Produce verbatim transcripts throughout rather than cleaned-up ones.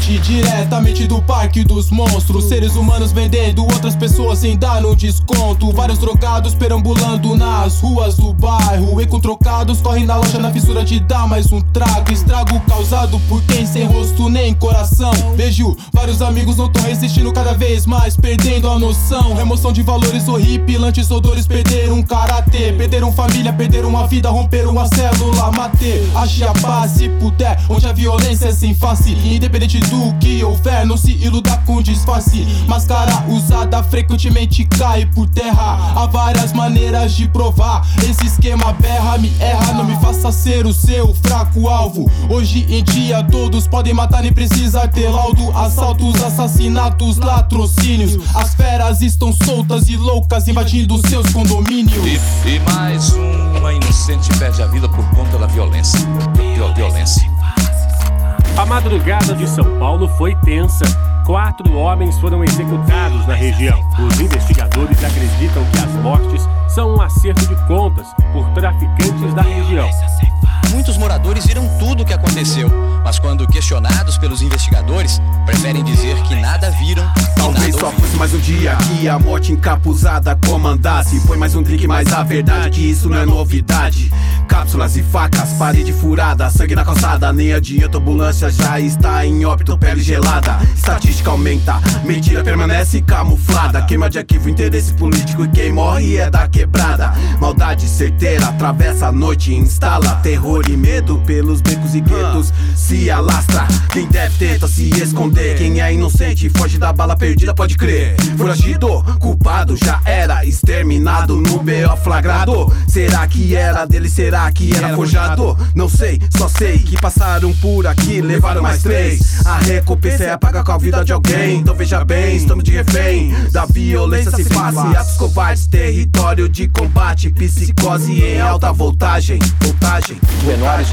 Realmente, diretamente do parque dos monstros. Seres humanos vendendo outras pessoas sem dar um desconto. Vários drogados perambulando nas ruas do bairro. E com trocados correm na loja na fissura de dar mais um trago. Estrago causado por quem sem rosto nem coração. Vejo vários amigos não tão resistindo cada vez mais, perdendo a noção. Remoção de valores horripilantes, odores, perderam um karatê. Perderam família, perderam uma vida, romperam a célula. Matê, ache a paz se puder, onde a violência é sem face. Independente do que houver, não se iluda com disfarce. Máscara usada frequentemente cai por terra. Há várias maneiras de provar. Esse esquema berra, me erra, não me faça ser o seu fraco alvo. Hoje em dia todos podem matar, nem precisa ter laudo. Assaltos, assassinatos, latrocínios. As feras estão soltas e loucas invadindo seus condomínios. E, e mais uma inocente perde a vida por conta da violência. Violência. A madrugada de São Paulo foi tensa. Quatro homens foram executados na região. Os investigadores acreditam que as mortes são um acerto de contas por traficantes da região. Muitos moradores viram tudo o que aconteceu, mas quando questionados pelos investigadores, preferem dizer que nada viram. Talvez só fosse mais um dia que a morte encapuzada comandasse. Foi mais um drink, mas a verdade é que isso não é novidade. Cápsulas e facas, parede furada, sangue na calçada. Nem adianta, ambulância já está em óbito, pele gelada. Estatística aumenta, mentira permanece camuflada. Queima de arquivo, interesse político e quem morre é da quebrada. Maldade certeira, atravessa a noite e instala terror e medo pelos becos e guetos se alastra. Quem deve tenta se esconder, quem é inocente foge da bala perdida, pode crer. Foragido, culpado já era exterminado no B O flagrado. Será que era dele, será que era forjado? Não sei, só sei que passaram por aqui, levaram mais três. A recompensa é pagar com a vida de alguém. Então veja bem, estamos de refém da violência sem face. Atos covardes, território de combate, psicose em alta voltagem. Voltagem Menores,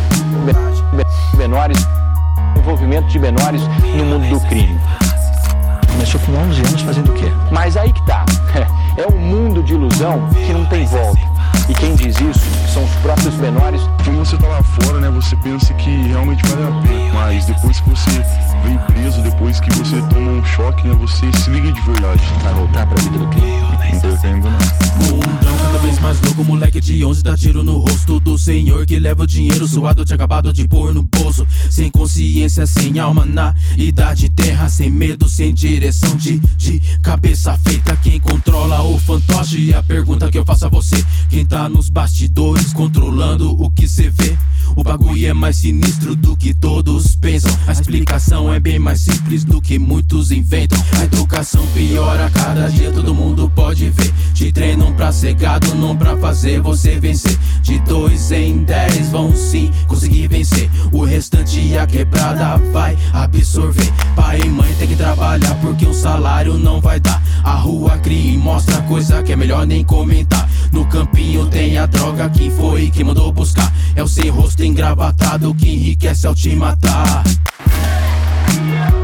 me, menores, envolvimento de menores no mundo do crime. Começou com onze anos fazendo o quê? Mas aí que tá, é um mundo de ilusão que não tem volta. E quem diz isso são os próprios menores. Quando você tá lá fora, né, você pensa que realmente vale a pena. Mas depois que você vem preso, depois que você toma um choque, né, você se liga de verdade. Vai voltar pra vida do crime? Não pretendo, não. Mundão cada vez mais louco, moleque de onze dá tiro no rosto do senhor que leva o dinheiro suado, tinha acabado de pôr no bolso. Sem consciência, sem alma na idade terra, sem medo, sem direção de, de cabeça feita. Quem controla o fantoche? E a pergunta que eu faço a você, quem tá nos bastidores controlando o que cê vê? O bagulho é mais sinistro do que todos pensam. A explicação é bem mais simples do que muitos inventam. A educação piora cada dia, todo mundo pode ver. Te treinam pra ser gado, não pra fazer você vencer. De dois em dez vão sim conseguir vencer. O restante a quebrada vai absorver. Pai e mãe tem que trabalhar porque o salário não vai dar. A rua cria e mostra coisa que é melhor nem comentar. No campinho tem a droga, quem foi que mandou buscar? É o sem rosto engravatado que enriquece ao te matar.